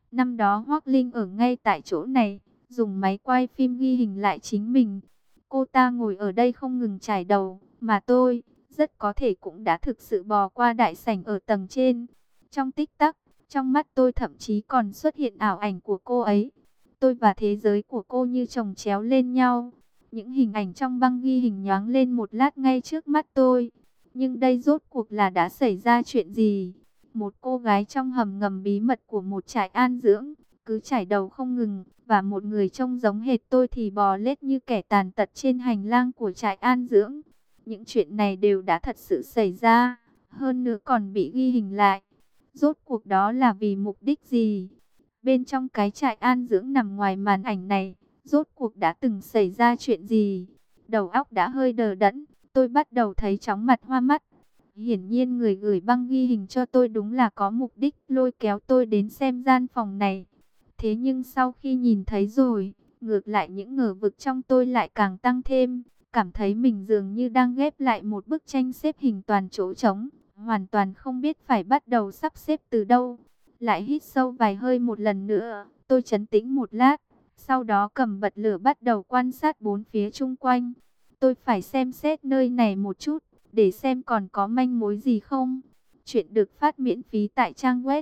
Năm đó Hoắc Linh ở ngay tại chỗ này, dùng máy quay phim ghi hình lại chính mình. Cô ta ngồi ở đây không ngừng chải đầu, mà tôi, rất có thể cũng đã thực sự bò qua đại sảnh ở tầng trên. Trong tích tắc, trong mắt tôi thậm chí còn xuất hiện ảo ảnh của cô ấy. Tôi và thế giới của cô như chồng chéo lên nhau. Những hình ảnh trong băng ghi hình nhoáng lên một lát ngay trước mắt tôi. Nhưng đây rốt cuộc là đã xảy ra chuyện gì? Một cô gái trong hầm ngầm bí mật của một trại an dưỡng, cứ chải đầu không ngừng, và một người trông giống hệt tôi thì bò lết như kẻ tàn tật trên hành lang của trại an dưỡng. Những chuyện này đều đã thật sự xảy ra, hơn nữa còn bị ghi hình lại. Rốt cuộc đó là vì mục đích gì? Bên trong cái trại an dưỡng nằm ngoài màn ảnh này, rốt cuộc đã từng xảy ra chuyện gì? Đầu óc đã hơi đờ đẫn, tôi bắt đầu thấy chóng mặt hoa mắt. Hiển nhiên người gửi băng ghi hình cho tôi đúng là có mục đích lôi kéo tôi đến xem gian phòng này. Thế nhưng sau khi nhìn thấy rồi, ngược lại những ngờ vực trong tôi lại càng tăng thêm. Cảm thấy mình dường như đang ghép lại một bức tranh xếp hình toàn chỗ trống, hoàn toàn không biết phải bắt đầu sắp xếp từ đâu. Lại hít sâu vài hơi một lần nữa, tôi trấn tĩnh một lát, sau đó cầm bật lửa bắt đầu quan sát bốn phía chung quanh. Tôi phải xem xét nơi này một chút, để xem còn có manh mối gì không. Chuyện được phát miễn phí tại trang web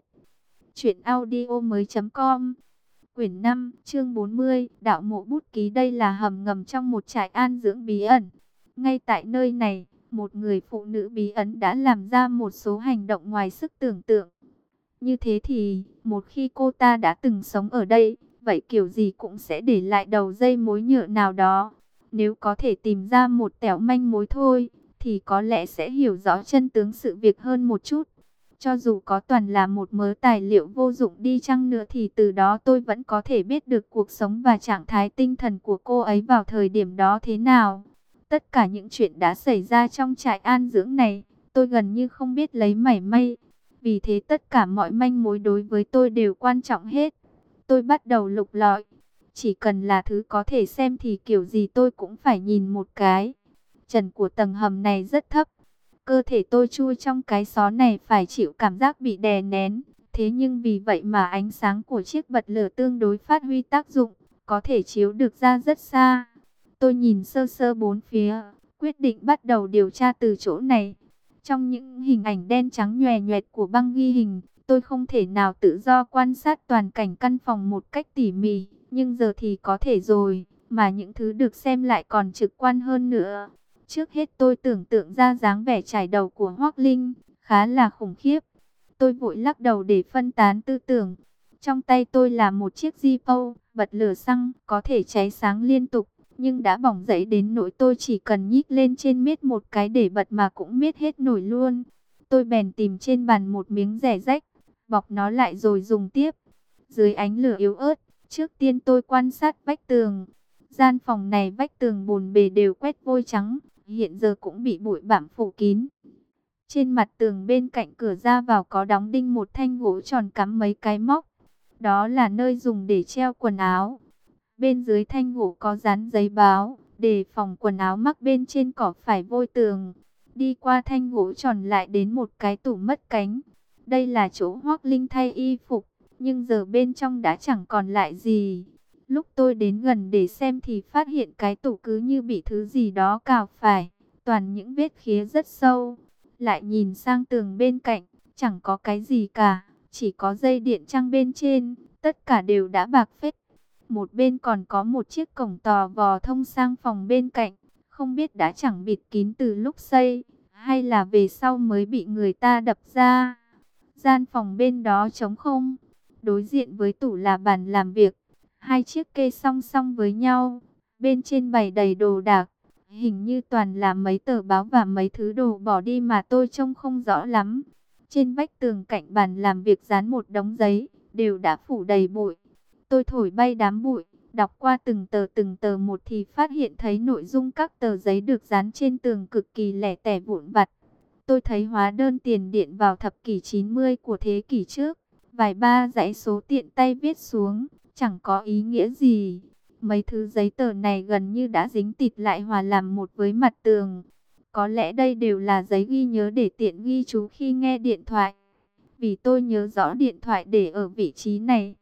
truyệnaudiomoi.com. Quyển 5, chương 40, đạo mộ bút ký. Đây là hầm ngầm trong một trại an dưỡng bí ẩn. Ngay tại nơi này, một người phụ nữ bí ẩn đã làm ra một số hành động ngoài sức tưởng tượng. Như thế thì, một khi cô ta đã từng sống ở đây, vậy kiểu gì cũng sẽ để lại đầu dây mối nhựa nào đó. Nếu có thể tìm ra một tẻo manh mối thôi, thì có lẽ sẽ hiểu rõ chân tướng sự việc hơn một chút. Cho dù có toàn là một mớ tài liệu vô dụng đi chăng nữa thì từ đó tôi vẫn có thể biết được cuộc sống và trạng thái tinh thần của cô ấy vào thời điểm đó thế nào. Tất cả những chuyện đã xảy ra trong trại an dưỡng này, tôi gần như không biết lấy mảy may. Vì thế tất cả mọi manh mối đối với tôi đều quan trọng hết. Tôi bắt đầu lục lọi. Chỉ cần là thứ có thể xem thì kiểu gì tôi cũng phải nhìn một cái. Trần của tầng hầm này rất thấp. Cơ thể tôi chui trong cái xó này phải chịu cảm giác bị đè nén. Thế nhưng vì vậy mà ánh sáng của chiếc bật lửa tương đối phát huy tác dụng, có thể chiếu được ra rất xa. Tôi nhìn sơ sơ bốn phía, quyết định bắt đầu điều tra từ chỗ này. Trong những hình ảnh đen trắng nhòe nhoẹt của băng ghi hình, tôi không thể nào tự do quan sát toàn cảnh căn phòng một cách tỉ mỉ, nhưng giờ thì có thể rồi, mà những thứ được xem lại còn trực quan hơn nữa. Trước hết tôi tưởng tượng ra dáng vẻ trải đầu của Hoắc Linh, khá là khủng khiếp. Tôi vội lắc đầu để phân tán tư tưởng. Trong tay tôi là một chiếc Zippo, bật lửa xăng, có thể cháy sáng liên tục, nhưng đã bỏng rẫy đến nỗi tôi chỉ cần nhích lên trên miết một cái để bật mà cũng miết hết nổi luôn. Tôi bèn tìm trên bàn một miếng rẻ rách, bọc nó lại rồi dùng tiếp. Dưới ánh lửa yếu ớt, trước tiên tôi quan sát vách tường. Gian phòng này vách tường bồn bề đều quét vôi trắng, hiện giờ cũng bị bụi bặm phủ kín. Trên mặt tường bên cạnh cửa ra vào có đóng đinh một thanh gỗ tròn cắm mấy cái móc. Đó là nơi dùng để treo quần áo. Bên dưới thanh gỗ có dán giấy báo, để phòng quần áo mắc bên trên cỏ phải vôi tường. Đi qua thanh gỗ tròn lại đến một cái tủ mất cánh. Đây là chỗ Hoắc Linh thay y phục, nhưng giờ bên trong đã chẳng còn lại gì. Lúc tôi đến gần để xem thì phát hiện cái tủ cứ như bị thứ gì đó cào phải, toàn những vết khía rất sâu. Lại nhìn sang tường bên cạnh, chẳng có cái gì cả, chỉ có dây điện trăng bên trên, tất cả đều đã bạc phết. Một bên còn có một chiếc cổng tò vò thông sang phòng bên cạnh, không biết đã chẳng bịt kín từ lúc xây, hay là về sau mới bị người ta đập ra. Gian phòng bên đó trống không, đối diện với tủ là bàn làm việc, hai chiếc kê song song với nhau, bên trên bày đầy đồ đạc, hình như toàn là mấy tờ báo và mấy thứ đồ bỏ đi mà tôi trông không rõ lắm. Trên vách tường cạnh bàn làm việc dán một đống giấy, đều đã phủ đầy bụi. Tôi thổi bay đám bụi, đọc qua từng tờ một thì phát hiện thấy nội dung các tờ giấy được dán trên tường cực kỳ lẻ tẻ vụn vặt. Tôi thấy hóa đơn tiền điện vào thập kỷ 90 của thế kỷ trước, vài ba dãy số tiện tay viết xuống, chẳng có ý nghĩa gì. Mấy thứ giấy tờ này gần như đã dính tịt lại hòa làm một với mặt tường. Có lẽ đây đều là giấy ghi nhớ để tiện ghi chú khi nghe điện thoại. Vì tôi nhớ rõ điện thoại để ở vị trí này.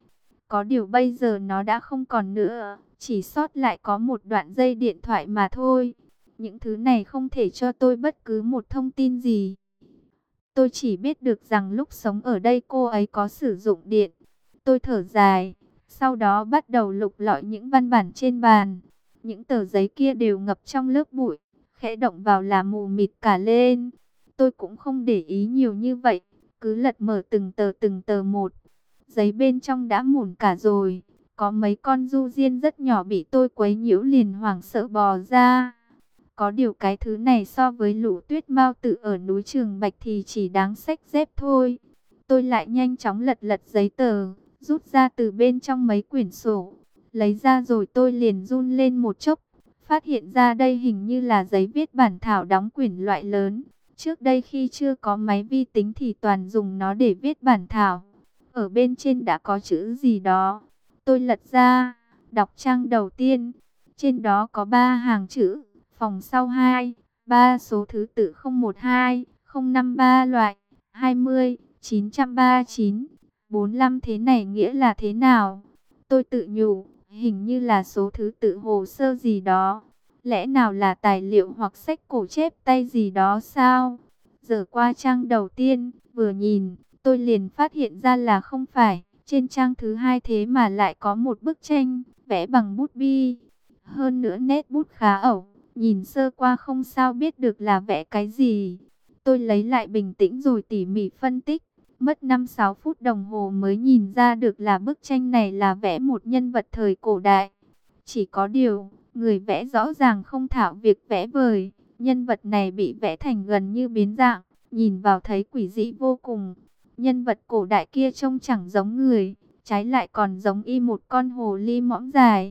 Có điều bây giờ nó đã không còn nữa, chỉ sót lại có một đoạn dây điện thoại mà thôi. Những thứ này không thể cho tôi bất cứ một thông tin gì. Tôi chỉ biết được rằng lúc sống ở đây cô ấy có sử dụng điện. Tôi thở dài, sau đó bắt đầu lục lọi những văn bản trên bàn. Những tờ giấy kia đều ngập trong lớp bụi, khẽ động vào là mù mịt cả lên. Tôi cũng không để ý nhiều như vậy, cứ lật mở từng tờ một. Giấy bên trong đã mủn cả rồi, có mấy con du diên rất nhỏ bị tôi quấy nhiễu liền hoảng sợ bò ra. Có điều cái thứ này so với lũ tuyết mao tự ở núi Trường Bạch thì chỉ đáng xách dép thôi. Tôi lại nhanh chóng lật lật giấy tờ, rút ra từ bên trong mấy quyển sổ. Lấy ra rồi tôi liền run lên một chốc. Phát hiện ra đây hình như là giấy viết bản thảo đóng quyển loại lớn. Trước đây khi chưa có máy vi tính thì toàn dùng nó để viết bản thảo. Ở bên trên đã có chữ gì đó. Tôi lật ra, đọc trang đầu tiên. Trên đó có 3 hàng chữ. Phòng sau 2, 3 số thứ tự 012, 053 loại, 20, 939, 45 thế này nghĩa là thế nào? Tôi tự nhủ, hình như là số thứ tự hồ sơ gì đó. Lẽ nào là tài liệu hoặc sách cổ chép tay gì đó sao? Giờ qua trang đầu tiên, vừa nhìn, tôi liền phát hiện ra là không phải. Trên trang thứ 2 thế mà lại có một bức tranh, vẽ bằng bút bi. Hơn nữa nét bút khá ẩu. Nhìn sơ qua không sao biết được là vẽ cái gì. Tôi lấy lại bình tĩnh rồi tỉ mỉ phân tích. Mất 5-6 phút đồng hồ mới nhìn ra được là bức tranh này là vẽ một nhân vật thời cổ đại. Chỉ có điều, người vẽ rõ ràng không thạo việc vẽ vời. Nhân vật này bị vẽ thành gần như biến dạng, nhìn vào thấy quỷ dị vô cùng. Nhân vật cổ đại kia trông chẳng giống người, trái lại còn giống y một con hồ ly mõm dài.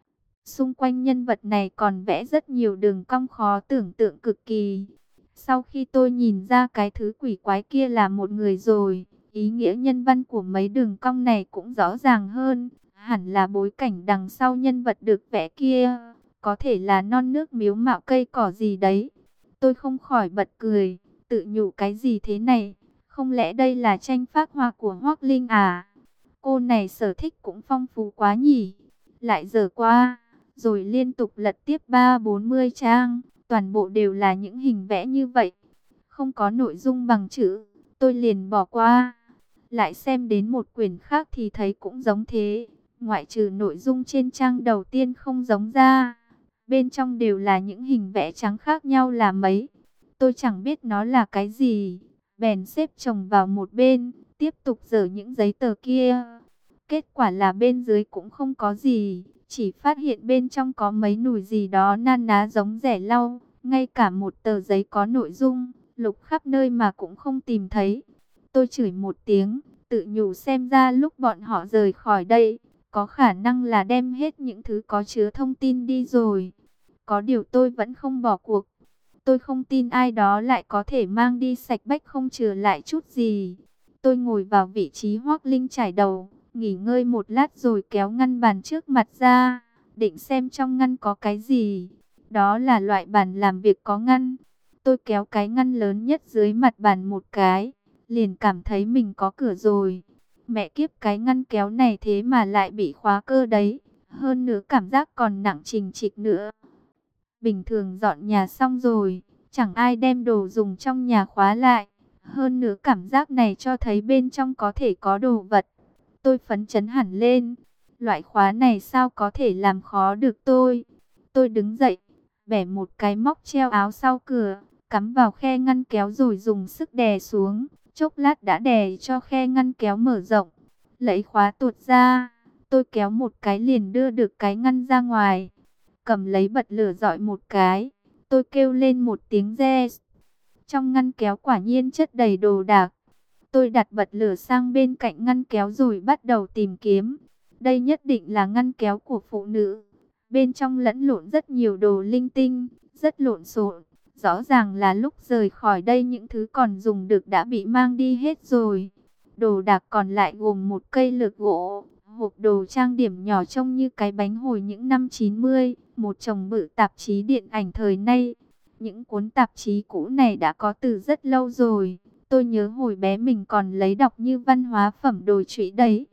Xung quanh nhân vật này còn vẽ rất nhiều đường cong khó tưởng tượng cực kỳ. Sau khi tôi nhìn ra cái thứ quỷ quái kia là một người rồi, ý nghĩa nhân văn của mấy đường cong này cũng rõ ràng hơn. Hẳn là bối cảnh đằng sau nhân vật được vẽ kia, có thể là non nước miếu mạo cây cỏ gì đấy. Tôi không khỏi bật cười, tự nhủ cái gì thế này, không lẽ đây là tranh phác họa của Hoác Linh à? Cô này sở thích cũng phong phú quá nhỉ. Lại dở qua rồi liên tục lật tiếp 30-40 trang, toàn bộ đều là những hình vẽ như vậy, không có nội dung bằng chữ, tôi liền bỏ qua. Lại xem đến một quyển khác thì thấy cũng giống thế, ngoại trừ nội dung trên trang đầu tiên không giống ra, bên trong đều là những hình vẽ trắng khác nhau là mấy. Tôi chẳng biết nó là cái gì, bèn xếp chồng vào một bên, tiếp tục dở những giấy tờ kia. Kết quả là bên dưới cũng không có gì, chỉ phát hiện bên trong có mấy nùi gì đó na ná giống rẻ lau, ngay cả một tờ giấy có nội dung, lục khắp nơi mà cũng không tìm thấy. Tôi chửi một tiếng, tự nhủ xem ra lúc bọn họ rời khỏi đây, có khả năng là đem hết những thứ có chứa thông tin đi rồi. Có điều tôi vẫn không bỏ cuộc. Tôi không tin ai đó lại có thể mang đi sạch bách không chừa lại chút gì. Tôi ngồi vào vị trí Hoác Linh trải đầu, nghỉ ngơi một lát rồi kéo ngăn bàn trước mặt ra, định xem trong ngăn có cái gì. Đó là loại bàn làm việc có ngăn. Tôi kéo cái ngăn lớn nhất dưới mặt bàn một cái, liền cảm thấy mình có cửa rồi. Mẹ kiếp, cái ngăn kéo này thế mà lại bị khóa cơ đấy. Hơn nữa cảm giác còn nặng trình trịch nữa. Bình thường dọn nhà xong rồi, chẳng ai đem đồ dùng trong nhà khóa lại. Hơn nữa cảm giác này cho thấy bên trong có thể có đồ vật. Tôi phấn chấn hẳn lên. Loại khóa này sao có thể làm khó được tôi. Tôi đứng dậy, bẻ một cái móc treo áo sau cửa, cắm vào khe ngăn kéo rồi dùng sức đè xuống. Chốc lát đã đè cho khe ngăn kéo mở rộng. Lấy khóa tuột ra, tôi kéo một cái liền đưa được cái ngăn ra ngoài. Cầm lấy bật lửa dọi một cái, tôi kêu lên một tiếng re. Trong ngăn kéo quả nhiên chất đầy đồ đạc. Tôi đặt bật lửa sang bên cạnh ngăn kéo rồi bắt đầu tìm kiếm. Đây nhất định là ngăn kéo của phụ nữ. Bên trong lẫn lộn rất nhiều đồ linh tinh, rất lộn xộn. Rõ ràng là lúc rời khỏi đây những thứ còn dùng được đã bị mang đi hết rồi. Đồ đạc còn lại gồm một cây lược gỗ, hộp đồ trang điểm nhỏ trông như cái bánh hồi những năm 90, một chồng bự tạp chí điện ảnh thời nay. Những cuốn tạp chí cũ này đã có từ rất lâu rồi. Tôi nhớ hồi bé mình còn lấy đọc như văn hóa phẩm đồi trụy đấy.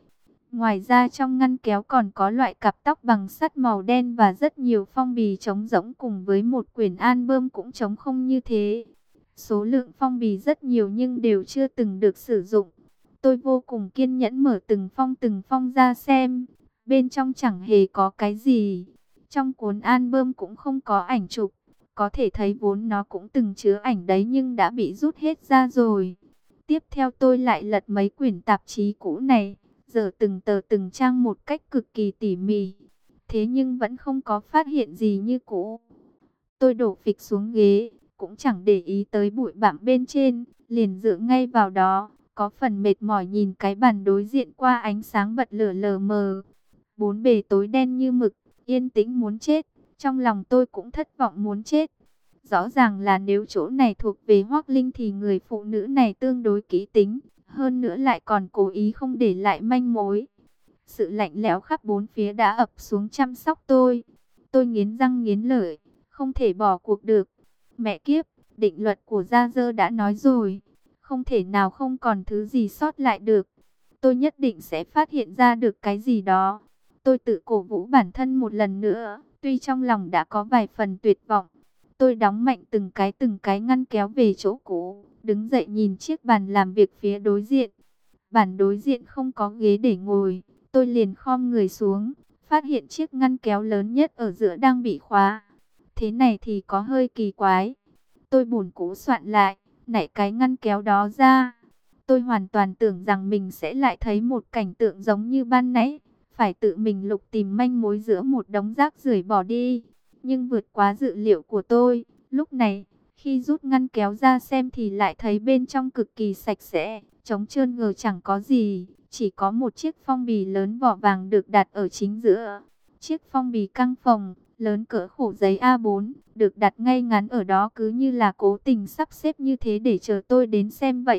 Ngoài ra trong ngăn kéo còn có loại cặp tóc bằng sắt màu đen và rất nhiều phong bì trống rỗng cùng với một quyển album cũng trống không như thế. Số lượng phong bì rất nhiều nhưng đều chưa từng được sử dụng. Tôi vô cùng kiên nhẫn mở từng phong ra xem. Bên trong chẳng hề có cái gì. Trong cuốn album cũng không có ảnh chụp. Có thể thấy vốn nó cũng từng chứa ảnh đấy nhưng đã bị rút hết ra rồi. Tiếp theo tôi lại lật mấy quyển tạp chí cũ này, dở từng tờ từng trang một cách cực kỳ tỉ mỉ. Thế nhưng vẫn không có phát hiện gì như cũ. Tôi đổ phịch xuống ghế, cũng chẳng để ý tới bụi bặm bên trên, liền dựa ngay vào đó, có phần mệt mỏi nhìn cái bàn đối diện qua ánh sáng bật lửa lờ mờ. Bốn bề tối đen như mực, yên tĩnh muốn chết, trong lòng tôi cũng thất vọng muốn chết. Rõ ràng là nếu chỗ này thuộc về Hoắc Linh thì người phụ nữ này tương đối kỹ tính, hơn nữa lại còn cố ý không để lại manh mối. Sự lạnh lẽo khắp bốn phía đã ập xuống chăm sóc tôi. Tôi nghiến răng nghiến lợi, không thể bỏ cuộc được. Mẹ kiếp, định luật của Gia Dơ đã nói rồi, không thể nào không còn thứ gì sót lại được. Tôi nhất định sẽ phát hiện ra được cái gì đó. Tôi tự cổ vũ bản thân một lần nữa, tuy trong lòng đã có vài phần tuyệt vọng. Tôi đóng mạnh từng cái ngăn kéo về chỗ cũ, đứng dậy nhìn chiếc bàn làm việc phía đối diện. Bàn đối diện không có ghế để ngồi, tôi liền khom người xuống, phát hiện chiếc ngăn kéo lớn nhất ở giữa đang bị khóa. Thế này thì có hơi kỳ quái. Tôi buồn cũ soạn lại, nảy cái ngăn kéo đó ra. Tôi hoàn toàn tưởng rằng mình sẽ lại thấy một cảnh tượng giống như ban nãy, phải tự mình lục tìm manh mối giữa một đống rác rưởi bỏ đi. Nhưng vượt quá dự liệu của tôi, lúc này, khi rút ngăn kéo ra xem thì lại thấy bên trong cực kỳ sạch sẽ, trống trơn ngờ chẳng có gì, chỉ có một chiếc phong bì lớn vỏ vàng được đặt ở chính giữa. Chiếc phong bì căng phồng, lớn cỡ khổ giấy A4, được đặt ngay ngắn ở đó cứ như là cố tình sắp xếp như thế để chờ tôi đến xem vậy.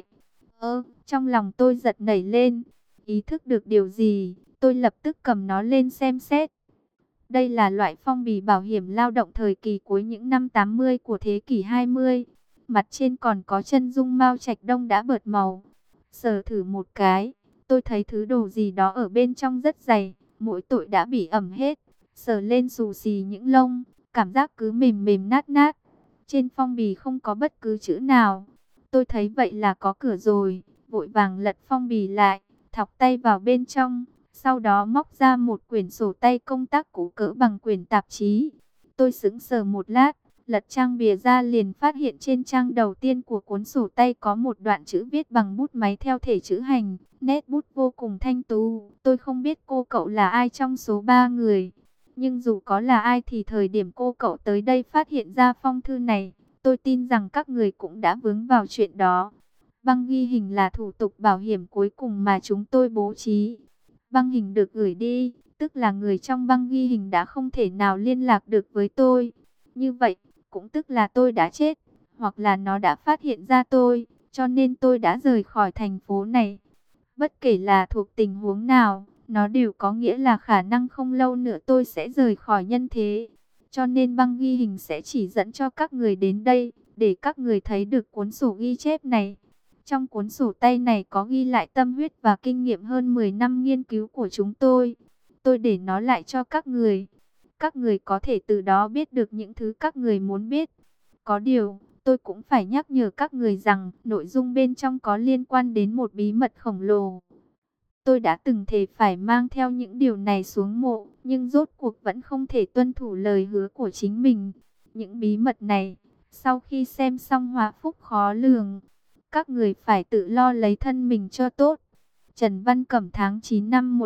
Trong lòng tôi giật nảy lên, ý thức được điều gì, tôi lập tức cầm nó lên xem xét. Đây là loại phong bì bảo hiểm lao động thời kỳ cuối những năm 80 của thế kỷ 20. Mặt trên còn có chân dung Mao Trạch Đông đã bợt màu. Sờ thử một cái, tôi thấy thứ đồ gì đó ở bên trong rất dày, mỗi tội đã bị ẩm hết. Sờ lên xù xì những lông, cảm giác cứ mềm mềm nát nát. Trên phong bì không có bất cứ chữ nào. Tôi thấy vậy là có cửa rồi, vội vàng lật phong bì lại, thọc tay vào bên trong. Sau đó móc ra một quyển sổ tay công tác cũ cỡ bằng quyển tạp chí. Tôi sững sờ một lát, lật trang bìa ra liền phát hiện trên trang đầu tiên của cuốn sổ tay có một đoạn chữ viết bằng bút máy theo thể chữ hành, nét bút vô cùng thanh tú. Tôi không biết cô cậu là ai trong số 3 người. Nhưng dù có là ai thì thời điểm cô cậu tới đây phát hiện ra phong thư này, tôi tin rằng các người cũng đã vướng vào chuyện đó. Băng ghi hình là thủ tục bảo hiểm cuối cùng mà chúng tôi bố trí. Băng hình được gửi đi, tức là người trong băng ghi hình đã không thể nào liên lạc được với tôi. Như vậy, cũng tức là tôi đã chết, hoặc là nó đã phát hiện ra tôi, cho nên tôi đã rời khỏi thành phố này. Bất kể là thuộc tình huống nào, nó đều có nghĩa là khả năng không lâu nữa tôi sẽ rời khỏi nhân thế. Cho nên băng ghi hình sẽ chỉ dẫn cho các người đến đây, để các người thấy được cuốn sổ ghi chép này. Trong cuốn sổ tay này có ghi lại tâm huyết và kinh nghiệm hơn 10 năm nghiên cứu của chúng tôi. Tôi để nó lại cho các người. Các người có thể từ đó biết được những thứ các người muốn biết. Có điều, tôi cũng phải nhắc nhở các người rằng nội dung bên trong có liên quan đến một bí mật khổng lồ. Tôi đã từng thề phải mang theo những điều này xuống mộ, nhưng rốt cuộc vẫn không thể tuân thủ lời hứa của chính mình. Những bí mật này, sau khi xem xong hóa phúc khó lường. Các người phải tự lo lấy thân mình cho tốt. Trần Văn Cẩm tháng 9 năm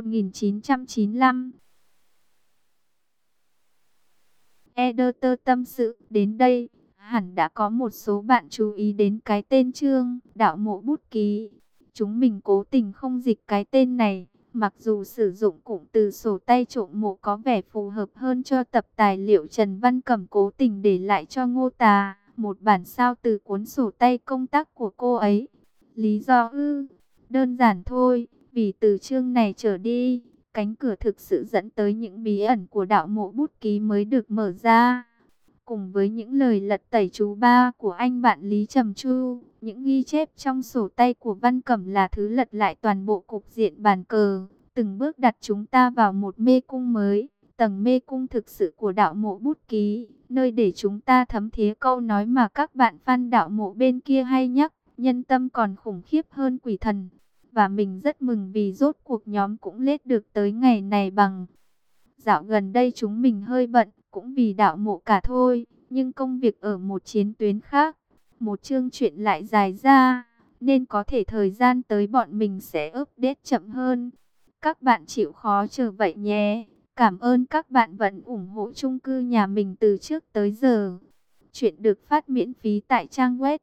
1995. Editor tâm sự, đến đây, hẳn đã có một số bạn chú ý đến cái tên Trương, đạo mộ bút ký. Chúng mình cố tình không dịch cái tên này, mặc dù sử dụng cụm từ sổ tay trộm mộ có vẻ phù hợp hơn cho tập tài liệu Trần Văn Cẩm cố tình để lại cho Ngô Tà, một bản sao từ cuốn sổ tay công tác của cô ấy. Lý do đơn giản thôi, vì từ chương này trở đi, cánh cửa thực sự dẫn tới những bí ẩn của đạo mộ bút ký mới được mở ra. Cùng với những lời lật tẩy chú ba của anh bạn Lý Trầm Chu, những ghi chép trong sổ tay của Văn Cẩm là thứ lật lại toàn bộ cục diện bàn cờ, từng bước đặt chúng ta vào một mê cung mới, tầng mê cung thực sự của đạo mộ Bút Ký, nơi để chúng ta thấm thía câu nói mà các bạn fan đạo mộ bên kia hay nhắc, nhân tâm còn khủng khiếp hơn quỷ thần. Và mình rất mừng vì rốt cuộc nhóm cũng lết được tới ngày này bằng. Dạo gần đây chúng mình hơi bận, cũng vì đạo mộ cả thôi, nhưng công việc ở một chiến tuyến khác, một chương chuyện lại dài ra, nên có thể thời gian tới bọn mình sẽ update chậm hơn. Các bạn chịu khó chờ vậy nhé. Cảm ơn các bạn vẫn ủng hộ chung cư nhà mình từ trước tới giờ. Chuyện được phát miễn phí tại trang web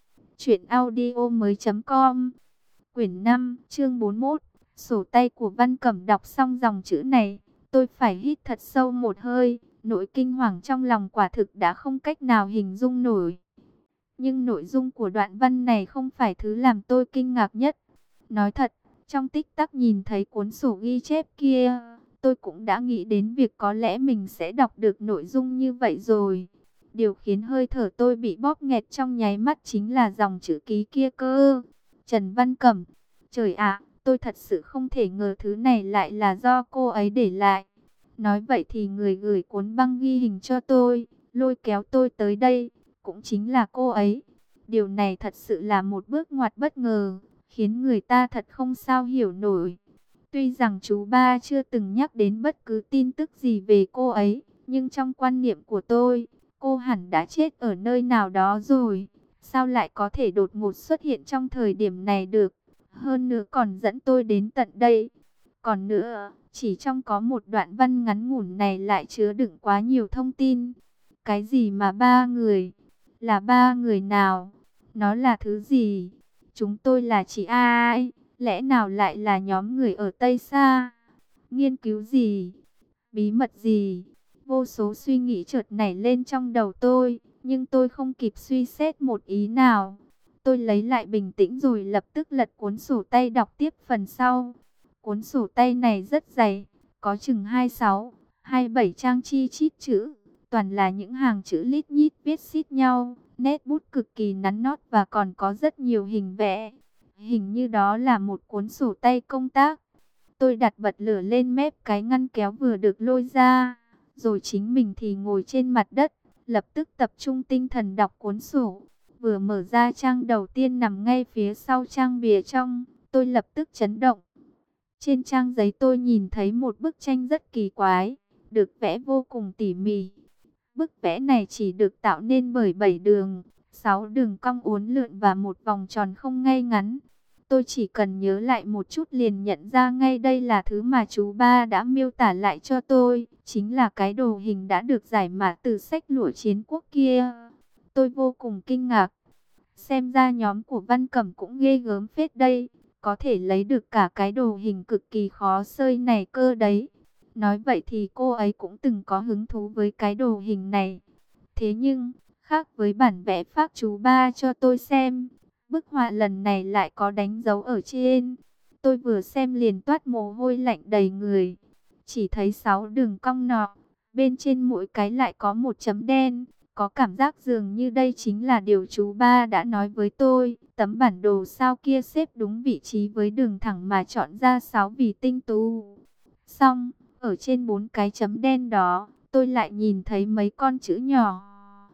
truyệnaudiomoi.com. Quyển 5, chương 41. Sổ tay của Văn Cẩm. Đọc xong dòng chữ này, tôi phải hít thật sâu một hơi. Nỗi kinh hoàng trong lòng quả thực đã không cách nào hình dung nổi. Nhưng nội dung của đoạn văn này không phải thứ làm tôi kinh ngạc nhất. Nói thật, trong tích tắc nhìn thấy cuốn sổ ghi chép kia, tôi cũng đã nghĩ đến việc có lẽ mình sẽ đọc được nội dung như vậy rồi. Điều khiến hơi thở tôi bị bóp nghẹt trong nháy mắt chính là dòng chữ ký kia cơ. Trần Văn Cẩm. Trời ạ, tôi thật sự không thể ngờ thứ này lại là do cô ấy để lại. Nói vậy thì người gửi cuốn băng ghi hình cho tôi, lôi kéo tôi tới đây, cũng chính là cô ấy. Điều này thật sự là một bước ngoặt bất ngờ, khiến người ta thật không sao hiểu nổi. Tuy rằng chú ba chưa từng nhắc đến bất cứ tin tức gì về cô ấy, nhưng trong quan niệm của tôi, cô hẳn đã chết ở nơi nào đó rồi. Sao lại có thể đột ngột xuất hiện trong thời điểm này được? Hơn nữa còn dẫn tôi đến tận đây. Còn nữa, chỉ trong có một đoạn văn ngắn ngủn này lại chứa đựng quá nhiều thông tin. Cái gì mà ba người? Là ba người nào? Nó là thứ gì? Chúng tôi là chỉ ai? Lẽ nào lại là nhóm người ở Tây Sa? Nghiên cứu gì? Bí mật gì? Vô số suy nghĩ chợt nảy lên trong đầu tôi, nhưng tôi không kịp suy xét một ý nào. Tôi lấy lại bình tĩnh rồi lập tức lật cuốn sổ tay đọc tiếp phần sau. Cuốn sổ tay này rất dày, có chừng 26, 27 trang chi chít chữ. Toàn là những hàng chữ lít nhít viết xít nhau, nét bút cực kỳ nắn nót và còn có rất nhiều hình vẽ. Hình như đó là một cuốn sổ tay công tác. Tôi đặt bật lửa lên mép cái ngăn kéo vừa được lôi ra, rồi chính mình thì ngồi trên mặt đất, lập tức tập trung tinh thần đọc cuốn sổ. Vừa mở ra trang đầu tiên nằm ngay phía sau trang bìa trong, tôi lập tức chấn động. Trên trang giấy tôi nhìn thấy một bức tranh rất kỳ quái, được vẽ vô cùng tỉ mỉ. Bức vẽ này chỉ được tạo nên bởi 7 đường, 6 đường cong uốn lượn và một vòng tròn không ngay ngắn. Tôi chỉ cần nhớ lại một chút liền nhận ra ngay đây là thứ mà chú ba đã miêu tả lại cho tôi, chính là cái đồ hình đã được giải mã từ sách lụa chiến quốc kia. Tôi vô cùng kinh ngạc. Xem ra nhóm của Văn Cẩm cũng ghê gớm phết đây, có thể lấy được cả cái đồ hình cực kỳ khó xơi này cơ đấy. Nói vậy thì cô ấy cũng từng có hứng thú với cái đồ hình này. Thế nhưng, khác với bản vẽ phác chú ba cho tôi xem, bức họa lần này lại có đánh dấu ở trên. Tôi vừa xem liền toát mồ hôi lạnh đầy người. Chỉ thấy 6 đường cong nọ, bên trên mỗi cái lại có một chấm đen. Có cảm giác dường như đây chính là điều chú ba đã nói với tôi. Tấm bản đồ sao kia xếp đúng vị trí với đường thẳng mà chọn ra 6 vì tinh tú. Xong, ở trên 4 cái chấm đen đó, tôi lại nhìn thấy mấy con chữ nhỏ.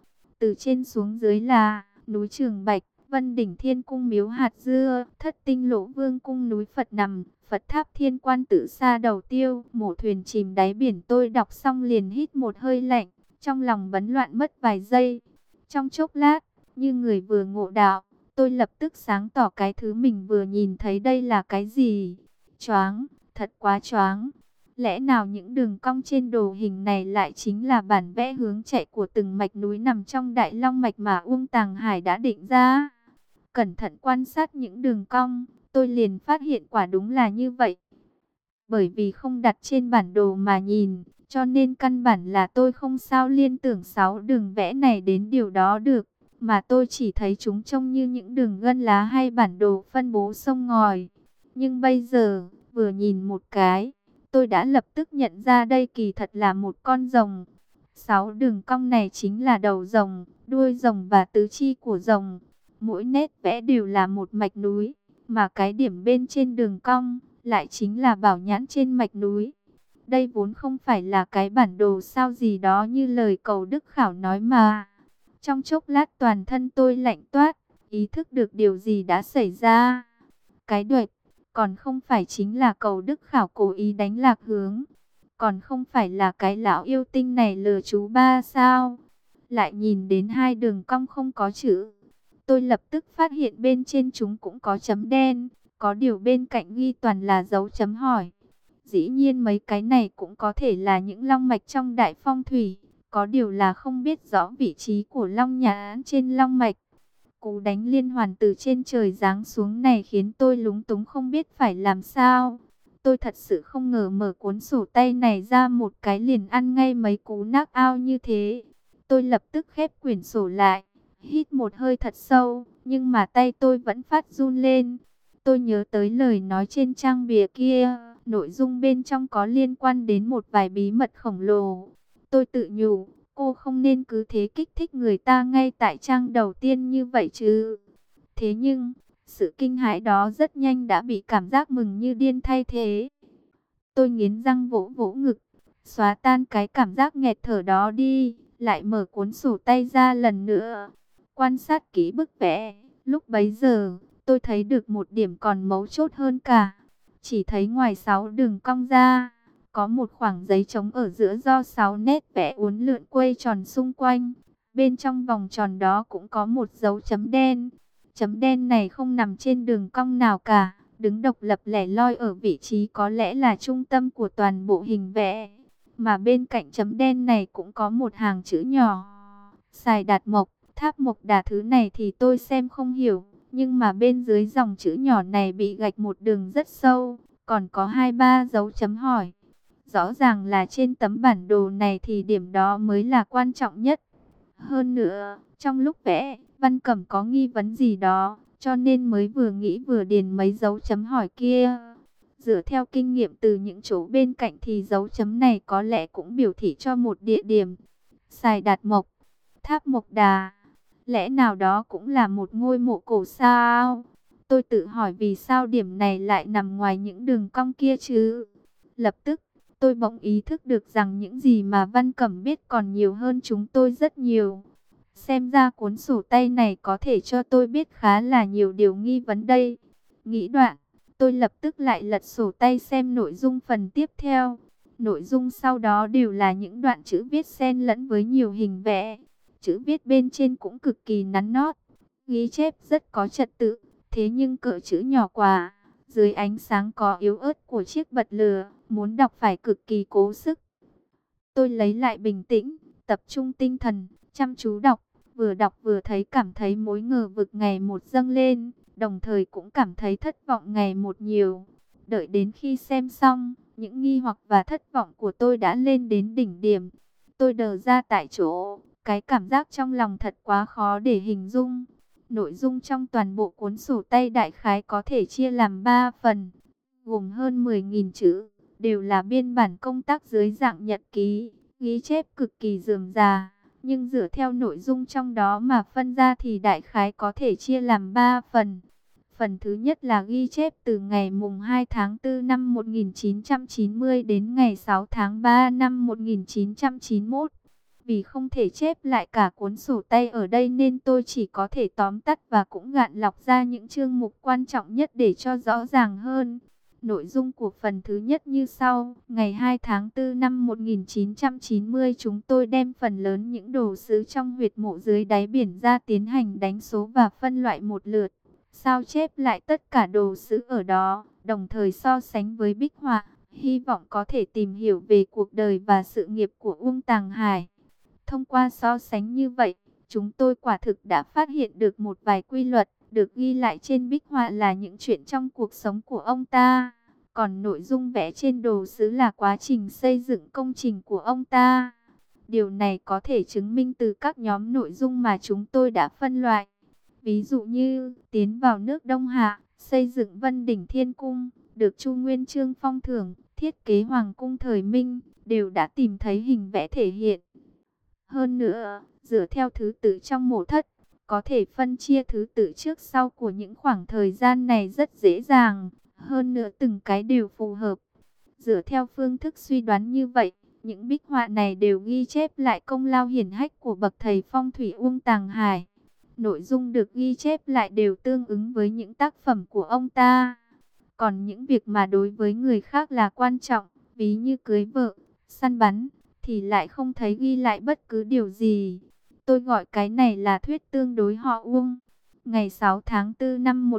Từ trên xuống dưới là núi Trường Bạch, Vân Đỉnh Thiên Cung Miếu Hạt Dưa, Thất Tinh Lỗ Vương Cung núi Phật Nằm, Phật Tháp Thiên Quan Tự Sa Đầu Tiêu, Mộ Thuyền Chìm Đáy Biển. Tôi đọc xong liền hít một hơi lạnh, trong lòng bấn loạn mất vài giây. Trong chốc lát, như người vừa ngộ đạo, tôi lập tức sáng tỏ cái thứ mình vừa nhìn thấy đây là cái gì. Choáng, thật quá choáng. Lẽ nào những đường cong trên đồ hình này lại chính là bản vẽ hướng chạy của từng mạch núi nằm trong Đại Long Mạch mà Uông Tàng Hải đã định ra? Cẩn thận quan sát những đường cong, tôi liền phát hiện quả đúng là như vậy. Bởi vì không đặt trên bản đồ mà nhìn, cho nên căn bản là tôi không sao liên tưởng 6 đường vẽ này đến điều đó được. Mà tôi chỉ thấy chúng trông như những đường gân lá hay bản đồ phân bố sông ngòi. Nhưng bây giờ, vừa nhìn một cái, tôi đã lập tức nhận ra đây kỳ thật là một con rồng. 6 đường cong này chính là đầu rồng, đuôi rồng và tứ chi của rồng. Mỗi nét vẽ đều là một mạch núi, mà cái điểm bên trên đường cong lại chính là bảo nhãn trên mạch núi. Đây vốn không phải là cái bản đồ sao gì đó như lời Cầu Đức Khảo nói mà. Trong chốc lát toàn thân tôi lạnh toát, ý thức được điều gì đã xảy ra. Cái đuệch, còn không phải chính là Cầu Đức Khảo cố ý đánh lạc hướng. Còn không phải là cái lão yêu tinh này lừa chú ba sao. Lại nhìn đến hai đường cong không có chữ. Tôi lập tức phát hiện bên trên chúng cũng có chấm đen. Có điều bên cạnh ghi toàn là dấu chấm hỏi. Dĩ nhiên mấy cái này cũng có thể là những long mạch trong đại phong thủy. Có điều là không biết rõ vị trí của long nhãn trên long mạch. Cú đánh liên hoàn từ trên trời giáng xuống này khiến tôi lúng túng không biết phải làm sao. Tôi thật sự không ngờ mở cuốn sổ tay này ra một cái liền ăn ngay mấy cú knock out như thế. Tôi lập tức khép quyển sổ lại, hít một hơi thật sâu, nhưng mà tay tôi vẫn phát run lên. Tôi nhớ tới lời nói trên trang bìa kia, nội dung bên trong có liên quan đến một vài bí mật khổng lồ. Tôi tự nhủ, cô không nên cứ thế kích thích người ta ngay tại trang đầu tiên như vậy chứ. Thế nhưng, sự kinh hãi đó rất nhanh đã bị cảm giác mừng như điên thay thế. Tôi nghiến răng vỗ vỗ ngực, xóa tan cái cảm giác nghẹt thở đó đi, lại mở cuốn sổ tay ra lần nữa. Quan sát kỹ bức vẽ, lúc bấy giờ, tôi thấy được một điểm còn mấu chốt hơn cả. Chỉ thấy ngoài 6 đường cong ra, có một khoảng giấy trống ở giữa do 6 nét vẽ uốn lượn quay tròn xung quanh. Bên trong vòng tròn đó cũng có một dấu chấm đen. Chấm đen này không nằm trên đường cong nào cả, đứng độc lập lẻ loi ở vị trí có lẽ là trung tâm của toàn bộ hình vẽ. Mà bên cạnh chấm đen này cũng có một hàng chữ nhỏ. Sài Đạt Mộc, Tháp Mộc Đà, thứ này thì tôi xem không hiểu. Nhưng mà bên dưới dòng chữ nhỏ này bị gạch một đường rất sâu, còn có 2-3 dấu chấm hỏi. Rõ ràng là trên tấm bản đồ này thì điểm đó mới là quan trọng nhất. Hơn nữa, trong lúc vẽ, Văn Cẩm có nghi vấn gì đó, cho nên mới vừa nghĩ vừa điền mấy dấu chấm hỏi kia. Dựa theo kinh nghiệm từ những chỗ bên cạnh thì dấu chấm này có lẽ cũng biểu thị cho một địa điểm. Sài Đạt Mộc, Tháp Mộc Đà, lẽ nào đó cũng là một ngôi mộ cổ sao? Tôi tự hỏi vì sao điểm này lại nằm ngoài những đường cong kia chứ? Lập tức, tôi bỗng ý thức được rằng những gì mà Văn Cẩm biết còn nhiều hơn chúng tôi rất nhiều. Xem ra cuốn sổ tay này có thể cho tôi biết khá là nhiều điều nghi vấn đây. Nghĩ đoạn, tôi lập tức lại lật sổ tay xem nội dung phần tiếp theo. Nội dung sau đó đều là những đoạn chữ viết xen lẫn với nhiều hình vẽ. Chữ viết bên trên cũng cực kỳ nắn nót, ghi chép rất có trật tự, thế nhưng cỡ chữ nhỏ quá. Dưới ánh sáng có yếu ớt của chiếc bật lửa, muốn đọc phải cực kỳ cố sức. Tôi lấy lại bình tĩnh, tập trung tinh thần, chăm chú đọc vừa thấy cảm thấy mối ngờ vực ngày một dâng lên, đồng thời cũng cảm thấy thất vọng ngày một nhiều. Đợi đến khi xem xong, những nghi hoặc và thất vọng của tôi đã lên đến đỉnh điểm. Tôi đờ ra tại chỗ, cái cảm giác trong lòng thật quá khó để hình dung. Nội dung trong toàn bộ cuốn sổ tay đại khái có thể chia làm 3 phần, gồm hơn 10.000 chữ, đều là biên bản công tác dưới dạng nhật ký, ghi chép cực kỳ rườm rà. Nhưng dựa theo nội dung trong đó mà phân ra thì đại khái có thể chia làm 3 phần. Phần thứ nhất là ghi chép từ ngày mùng 2 tháng 4 năm 1990 đến ngày 6 tháng 3 năm 1991. Vì không thể chép lại cả cuốn sổ tay ở đây nên tôi chỉ có thể tóm tắt và cũng gạn lọc ra những chương mục quan trọng nhất để cho rõ ràng hơn. Nội dung của phần thứ nhất như sau. Ngày 2 tháng 4 năm 1990 chúng tôi đem phần lớn những đồ sứ trong huyệt mộ dưới đáy biển ra tiến hành đánh số và phân loại một lượt. Sao chép lại tất cả đồ sứ ở đó, đồng thời so sánh với bích họa, hy vọng có thể tìm hiểu về cuộc đời và sự nghiệp của Uông Tàng Hải. Thông qua so sánh như vậy, chúng tôi quả thực đã phát hiện được một vài quy luật, được ghi lại trên bích họa là những chuyện trong cuộc sống của ông ta. Còn nội dung vẽ trên đồ sứ là quá trình xây dựng công trình của ông ta. Điều này có thể chứng minh từ các nhóm nội dung mà chúng tôi đã phân loại. Ví dụ như, tiến vào nước Đông Hạ, xây dựng Vân Đỉnh Thiên Cung, được Chu Nguyên Chương phong thưởng, thiết kế Hoàng cung thời Minh, đều đã tìm thấy hình vẽ thể hiện. Hơn nữa, dựa theo thứ tự trong mộ thất, có thể phân chia thứ tự trước sau của những khoảng thời gian này rất dễ dàng. Hơn nữa từng cái đều phù hợp. Dựa theo phương thức suy đoán như vậy, những bích họa này đều ghi chép lại công lao hiển hách của bậc thầy phong thủy Uông Tàng Hải. Nội dung được ghi chép lại đều tương ứng với những tác phẩm của ông ta. Còn những việc mà đối với người khác là quan trọng, ví như cưới vợ, săn bắn, thì lại không thấy ghi lại bất cứ điều gì. Tôi gọi cái này là thuyết tương đối họ Uông. Ngày 6 tháng 4 năm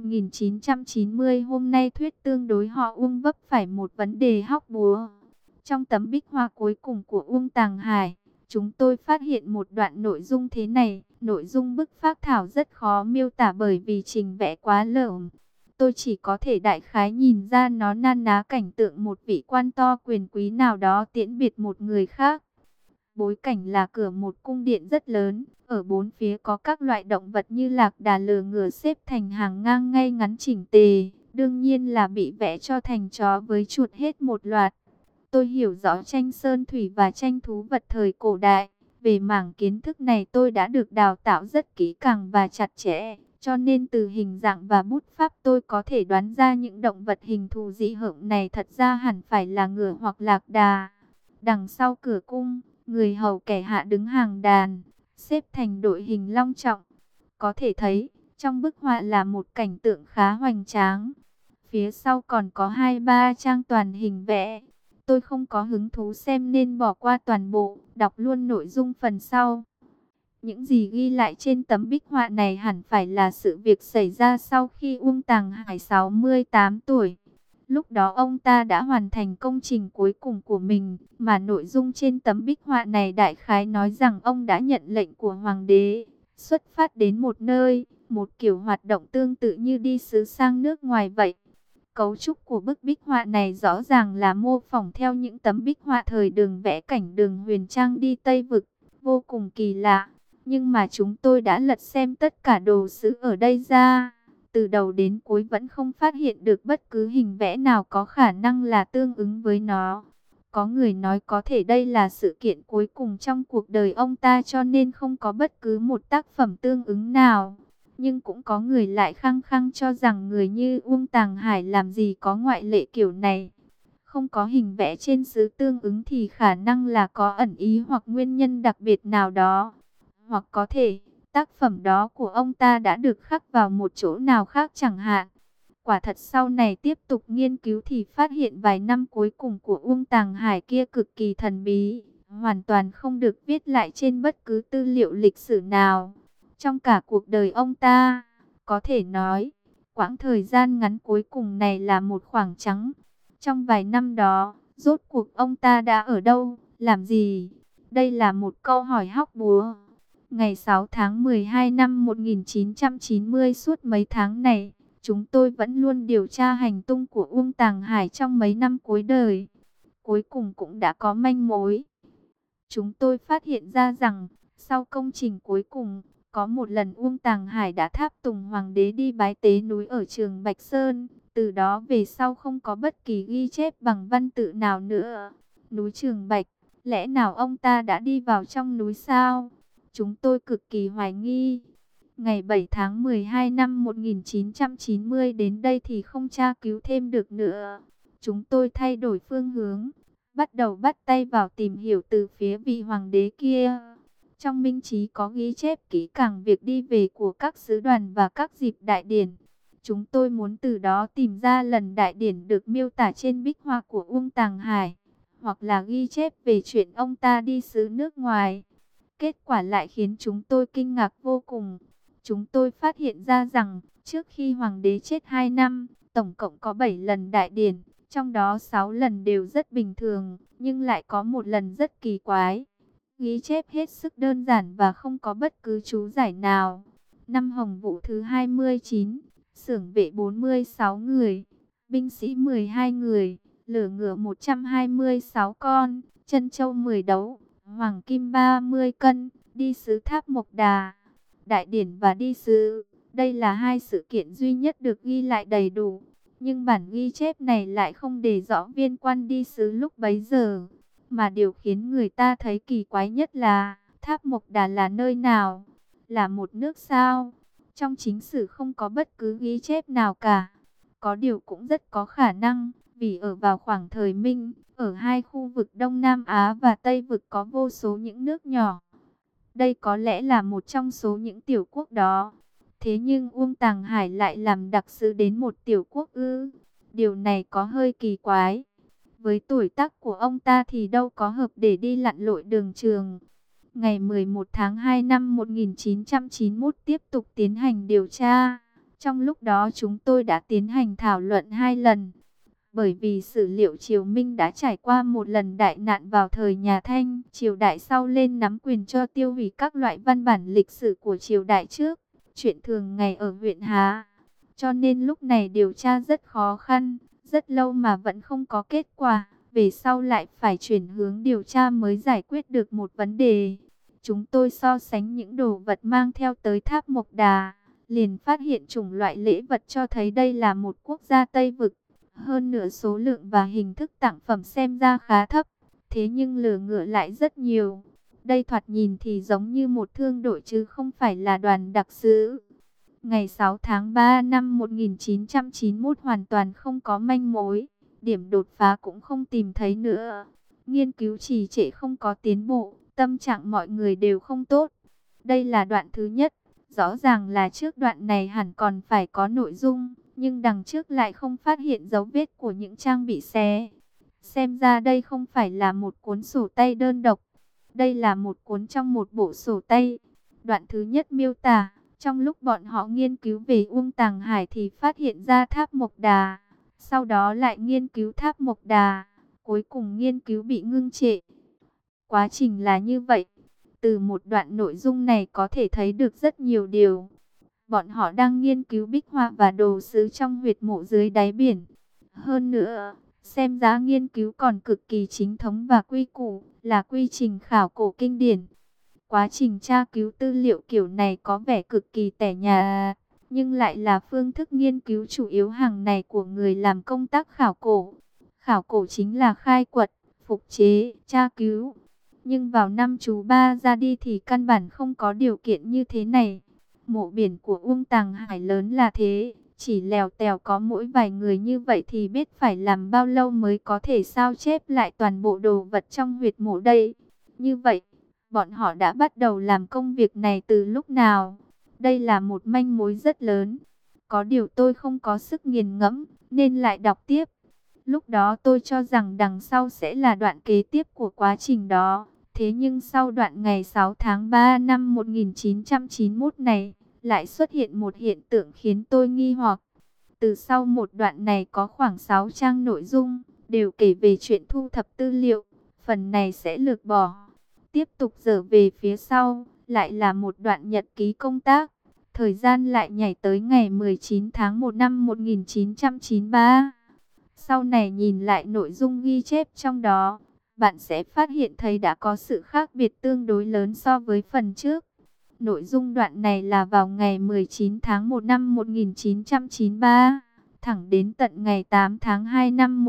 1990, hôm nay thuyết tương đối họ Uông vấp phải một vấn đề hóc búa. Trong tấm bích họa cuối cùng của Uông Tàng Hải, chúng tôi phát hiện một đoạn nội dung thế này. Nội dung bức phác thảo rất khó miêu tả bởi vì trình vẽ quá lởm. Tôi chỉ có thể đại khái nhìn ra nó na ná cảnh tượng một vị quan to quyền quý nào đó tiễn biệt một người khác. Bối cảnh là cửa một cung điện rất lớn, ở bốn phía có các loại động vật như lạc đà lừa ngựa xếp thành hàng ngang ngay ngắn chỉnh tề, đương nhiên là bị vẽ cho thành chó với chuột hết một loạt. Tôi hiểu rõ tranh sơn thủy và tranh thú vật thời cổ đại, về mảng kiến thức này tôi đã được đào tạo rất kỹ càng và chặt chẽ, cho nên từ hình dạng và bút pháp tôi có thể đoán ra những động vật hình thù dị hợm này thật ra hẳn phải là ngựa hoặc lạc đà. Đằng sau cửa cung, người hầu kẻ hạ đứng hàng đàn, xếp thành đội hình long trọng. Có thể thấy, trong bức họa là một cảnh tượng khá hoành tráng. Phía sau còn có 2-3 trang toàn hình vẽ. Tôi không có hứng thú xem nên bỏ qua toàn bộ, đọc luôn nội dung phần sau. Những gì ghi lại trên tấm bích họa này hẳn phải là sự việc xảy ra sau khi Uông Tàng Hải 68 tuổi. Lúc đó ông ta đã hoàn thành công trình cuối cùng của mình, mà nội dung trên tấm bích họa này đại khái nói rằng ông đã nhận lệnh của hoàng đế, xuất phát đến một nơi, một kiểu hoạt động tương tự như đi sứ sang nước ngoài vậy. Cấu trúc của bức bích họa này rõ ràng là mô phỏng theo những tấm bích họa thời Đường vẽ cảnh Đường Huyền Trang đi Tây Vực, vô cùng kỳ lạ. Nhưng mà chúng tôi đã lật xem tất cả đồ sứ ở đây ra, từ đầu đến cuối vẫn không phát hiện được bất cứ hình vẽ nào có khả năng là tương ứng với nó. Có người nói có thể đây là sự kiện cuối cùng trong cuộc đời ông ta cho nên không có bất cứ một tác phẩm tương ứng nào. Nhưng cũng có người lại khăng khăng cho rằng người như Uông Tàng Hải làm gì có ngoại lệ kiểu này. Không có hình vẽ trên sứ tương ứng thì khả năng là có ẩn ý hoặc nguyên nhân đặc biệt nào đó. Hoặc có thể, tác phẩm đó của ông ta đã được khắc vào một chỗ nào khác chẳng hạn. Quả thật sau này tiếp tục nghiên cứu thì phát hiện vài năm cuối cùng của Uông Tàng Hải kia cực kỳ thần bí, hoàn toàn không được viết lại trên bất cứ tư liệu lịch sử nào. Trong cả cuộc đời ông ta, có thể nói, quãng thời gian ngắn cuối cùng này là một khoảng trắng. Trong vài năm đó, rốt cuộc ông ta đã ở đâu, làm gì? Đây là một câu hỏi hóc búa. Ngày 6 tháng 12 năm 1990, suốt mấy tháng này, chúng tôi vẫn luôn điều tra hành tung của Uông Tàng Hải trong mấy năm cuối đời. Cuối cùng cũng đã có manh mối. Chúng tôi phát hiện ra rằng, sau công trình cuối cùng, có một lần Uông Tàng Hải đã tháp tùng hoàng đế đi bái tế núi ở Trường Bạch Sơn. Từ đó về sau không có bất kỳ ghi chép bằng văn tự nào nữa. Núi Trường Bạch, lẽ nào ông ta đã đi vào trong núi sao? Chúng tôi cực kỳ hoài nghi. Ngày 7 tháng 12 năm 1990 đến đây thì không tra cứu thêm được nữa. Chúng tôi thay đổi phương hướng, bắt đầu bắt tay vào tìm hiểu từ phía vị hoàng đế kia. Trong minh chí có ghi chép kỹ càng việc đi về của các sứ đoàn và các dịp đại điển. Chúng tôi muốn từ đó tìm ra lần đại điển được miêu tả trên bích họa của Uông Tàng Hải, hoặc là ghi chép về chuyện ông ta đi sứ nước ngoài. Kết quả lại khiến chúng tôi kinh ngạc vô cùng. Chúng tôi phát hiện ra rằng, trước khi hoàng đế chết 2 năm, tổng cộng có 7 lần đại điển, trong đó 6 lần đều rất bình thường, nhưng lại có một lần rất kỳ quái. Ghi chép hết sức đơn giản và không có bất cứ chú giải nào. Năm Hồng Vũ thứ 29, xưởng vệ 46 người, binh sĩ 12 người, lửa ngựa 126 con, chân châu 10 đấu, hoàng kim 30 cân, đi sứ Tháp Mộc Đà. Đại điển và đi sứ, đây là hai sự kiện duy nhất được ghi lại đầy đủ. Nhưng bản ghi chép này lại không đề rõ viên quan đi sứ lúc bấy giờ. Mà điều khiến người ta thấy kỳ quái nhất là Tháp Mộc Đà là nơi nào? Là một nước sao? Trong chính sử không có bất cứ ghi chép nào cả. Có điều cũng rất có khả năng, vì ở vào khoảng thời Minh, ở hai khu vực Đông Nam Á và Tây vực có vô số những nước nhỏ. Đây có lẽ là một trong số những tiểu quốc đó. Thế nhưng Uông Tàng Hải lại làm đặc sứ đến một tiểu quốc ư? Điều này có hơi kỳ quái. Với tuổi tác của ông ta thì đâu có hợp để đi lặn lội đường trường. Ngày 11 tháng 2 năm 1991 tiếp tục tiến hành điều tra. Trong lúc đó chúng tôi đã tiến hành thảo luận 2 lần. Bởi vì sử liệu triều Minh đã trải qua một lần đại nạn vào thời nhà Thanh, triều đại sau lên nắm quyền cho tiêu hủy các loại văn bản lịch sử của triều đại trước, chuyện thường ngày ở huyện Há. Cho nên lúc này điều tra rất khó khăn, rất lâu mà vẫn không có kết quả, về sau lại phải chuyển hướng điều tra mới giải quyết được một vấn đề. Chúng tôi so sánh những đồ vật mang theo tới tháp Mộc Đà, liền phát hiện chủng loại lễ vật cho thấy đây là một quốc gia Tây vực. Hơn nữa số lượng và hình thức tặng phẩm xem ra khá thấp, thế nhưng lừa ngựa lại rất nhiều. Đây thoạt nhìn thì giống như một thương đội chứ không phải là đoàn đặc sứ. Ngày 6 tháng 3 năm 1991 hoàn toàn không có manh mối, điểm đột phá cũng không tìm thấy nữa. Nghiên cứu trì trệ không có tiến bộ, tâm trạng mọi người đều không tốt. Đây là đoạn thứ nhất, rõ ràng là trước đoạn này hẳn còn phải có nội dung, nhưng đằng trước lại không phát hiện dấu vết của những trang bị xé. Xem ra đây không phải là một cuốn sổ tay đơn độc, đây là một cuốn trong một bộ sổ tay. Đoạn thứ nhất miêu tả, trong lúc bọn họ nghiên cứu về Uông Tàng Hải thì phát hiện ra tháp Mộc Đà, sau đó lại nghiên cứu tháp Mộc Đà, cuối cùng nghiên cứu bị ngưng trệ. Quá trình là như vậy. Từ một đoạn nội dung này có thể thấy được rất nhiều điều. Bọn họ đang nghiên cứu bích họa và đồ sứ trong huyệt mộ dưới đáy biển. Hơn nữa, xem giá nghiên cứu còn cực kỳ chính thống và quy củ, là quy trình khảo cổ kinh điển. Quá trình tra cứu tư liệu kiểu này có vẻ cực kỳ tẻ nhạt, nhưng lại là phương thức nghiên cứu chủ yếu hàng ngày của người làm công tác khảo cổ. Khảo cổ chính là khai quật, phục chế, tra cứu. Nhưng vào năm chú ba ra đi thì căn bản không có điều kiện như thế này. Mộ biển của Uông Tàng Hải lớn là thế, chỉ lèo tèo có mỗi vài người như vậy thì biết phải làm bao lâu mới có thể sao chép lại toàn bộ đồ vật trong huyệt mộ đây. Như vậy, bọn họ đã bắt đầu làm công việc này từ lúc nào? Đây là một manh mối rất lớn. Có điều tôi không có sức nghiền ngẫm, nên lại đọc tiếp. Lúc đó tôi cho rằng đằng sau sẽ là đoạn kế tiếp của quá trình đó. Thế nhưng sau đoạn ngày 6 tháng 3 năm 1991 này, lại xuất hiện một hiện tượng khiến tôi nghi hoặc. Từ sau một đoạn này có khoảng 6 trang nội dung, đều kể về chuyện thu thập tư liệu. Phần này sẽ lược bỏ. Tiếp tục dở về phía sau, lại là một đoạn nhật ký công tác. Thời gian lại nhảy tới ngày 19 tháng 1 năm 1993. Sau này nhìn lại nội dung ghi chép trong đó, bạn sẽ phát hiện thấy đã có sự khác biệt tương đối lớn so với phần trước. Nội dung đoạn này là vào ngày 19 tháng 1 năm 1993, thẳng đến tận ngày 8 tháng 2 năm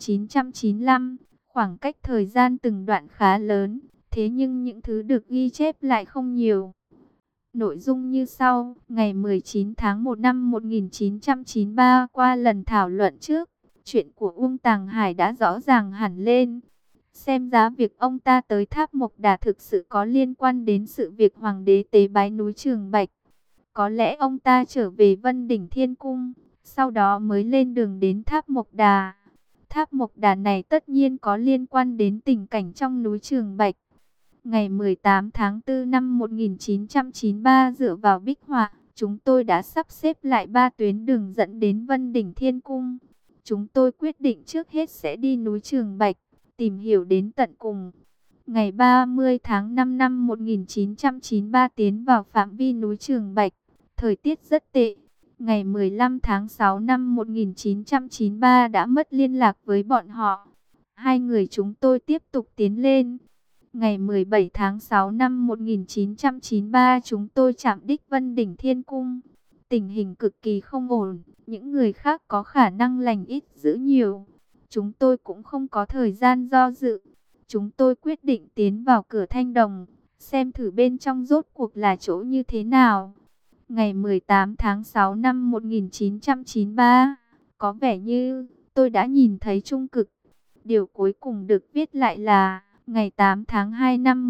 1995, khoảng cách thời gian từng đoạn khá lớn, thế nhưng những thứ được ghi chép lại không nhiều. Nội dung như sau, ngày 19 tháng 1 năm 1993 qua lần thảo luận trước, chuyện của Uông Tàng Hải đã rõ ràng hẳn lên. Xem ra việc ông ta tới tháp Mộc Đà thực sự có liên quan đến sự việc hoàng đế tế bái núi Trường Bạch. Có lẽ ông ta trở về Vân Đỉnh Thiên Cung, sau đó mới lên đường đến tháp Mộc Đà. Tháp Mộc Đà này tất nhiên có liên quan đến tình cảnh trong núi Trường Bạch. Ngày 18 tháng 4 năm 1993 dựa vào bích họa, chúng tôi đã sắp xếp lại 3 tuyến đường dẫn đến Vân Đỉnh Thiên Cung. Chúng tôi quyết định trước hết sẽ đi núi Trường Bạch, tìm hiểu đến tận cùng. Ngày 30 tháng 5 năm 1993 tiến vào phạm vi núi Trường Bạch, thời tiết rất tệ. Ngày 15 tháng 6 năm 1993 đã mất liên lạc với bọn họ. Hai người chúng tôi tiếp tục tiến lên. Ngày 17 tháng 6 năm 1993 chúng tôi chạm đích Vân Đỉnh Thiên Cung. Tình hình cực kỳ không ổn, những người khác có khả năng lành ít dữ nhiều. Chúng tôi cũng không có thời gian do dự. Chúng tôi quyết định tiến vào cửa Thanh Đồng, xem thử bên trong rốt cuộc là chỗ như thế nào. Ngày 18 tháng 6 năm 1993, Có vẻ như tôi đã nhìn thấy trung cực. Điều cuối cùng được viết lại là ngày 8 tháng 2 năm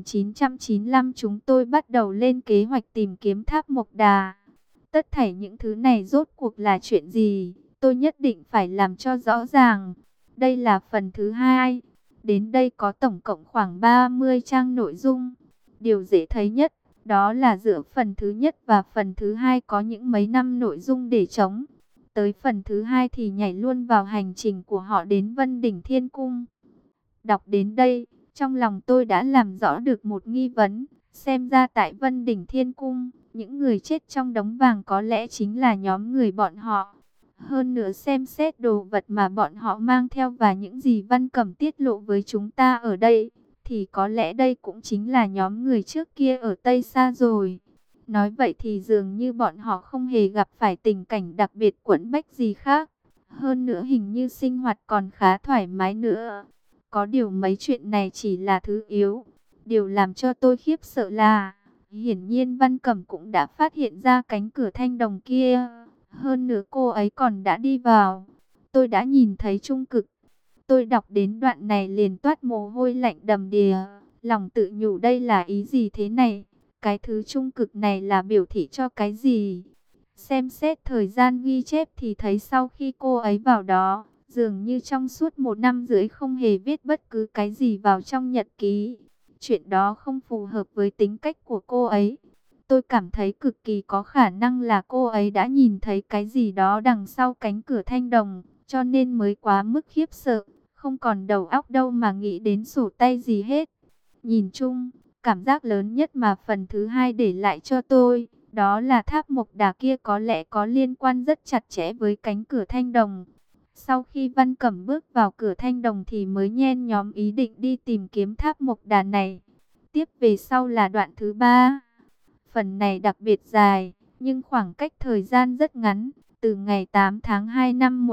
1995 chúng tôi bắt đầu lên kế hoạch tìm kiếm tháp Mộc Đà. Tất thảy những thứ này rốt cuộc là chuyện gì? Tôi nhất định phải làm cho rõ ràng. Đây là phần thứ hai. Đến đây có tổng cộng khoảng 30 trang nội dung. Điều dễ thấy nhất, đó là giữa phần thứ nhất và phần thứ hai có những mấy năm nội dung để trống. Tới phần thứ hai thì nhảy luôn vào hành trình của họ đến Vân Đỉnh Thiên Cung. Đọc đến đây, trong lòng tôi đã làm rõ được một nghi vấn. Xem ra tại Vân Đỉnh Thiên Cung, những người chết trong đống vàng có lẽ chính là nhóm người bọn họ. Hơn nữa xem xét đồ vật mà bọn họ mang theo và những gì Văn Cẩm tiết lộ với chúng ta ở đây, thì có lẽ đây cũng chính là nhóm người trước kia ở Tây Sa rồi. Nói vậy thì dường như bọn họ không hề gặp phải tình cảnh đặc biệt quẫn bách gì khác. Hơn nữa hình như sinh hoạt còn khá thoải mái nữa. Có điều mấy chuyện này chỉ là thứ yếu. Điều làm cho tôi khiếp sợ là, hiển nhiên Văn Cẩm cũng đã phát hiện ra cánh cửa thanh đồng kia. Hơn nữa cô ấy còn đã đi vào. Tôi đã nhìn thấy trung cực. Tôi đọc đến đoạn này liền toát mồ hôi lạnh đầm đìa. Lòng tự nhủ đây là ý gì thế này? Cái thứ trung cực này là biểu thị cho cái gì? Xem xét thời gian ghi chép thì thấy sau khi cô ấy vào đó, dường như trong suốt 1 năm rưỡi không hề viết bất cứ cái gì vào trong nhật ký. Chuyện đó không phù hợp với tính cách của cô ấy. Tôi cảm thấy cực kỳ có khả năng là cô ấy đã nhìn thấy cái gì đó đằng sau cánh cửa thanh đồng, cho nên mới quá mức khiếp sợ, không còn đầu óc đâu mà nghĩ đến sổ tay gì hết. Nhìn chung, cảm giác lớn nhất mà phần thứ hai để lại cho tôi, đó là tháp Mộc Đà kia có lẽ có liên quan rất chặt chẽ với cánh cửa thanh đồng. Sau khi Văn Cẩm bước vào cửa thanh đồng thì mới nhen nhóm ý định đi tìm kiếm tháp Mộc Đà này. Tiếp về sau là đoạn thứ ba. Phần này đặc biệt dài, nhưng khoảng cách thời gian rất ngắn. Từ ngày 8 tháng 2 năm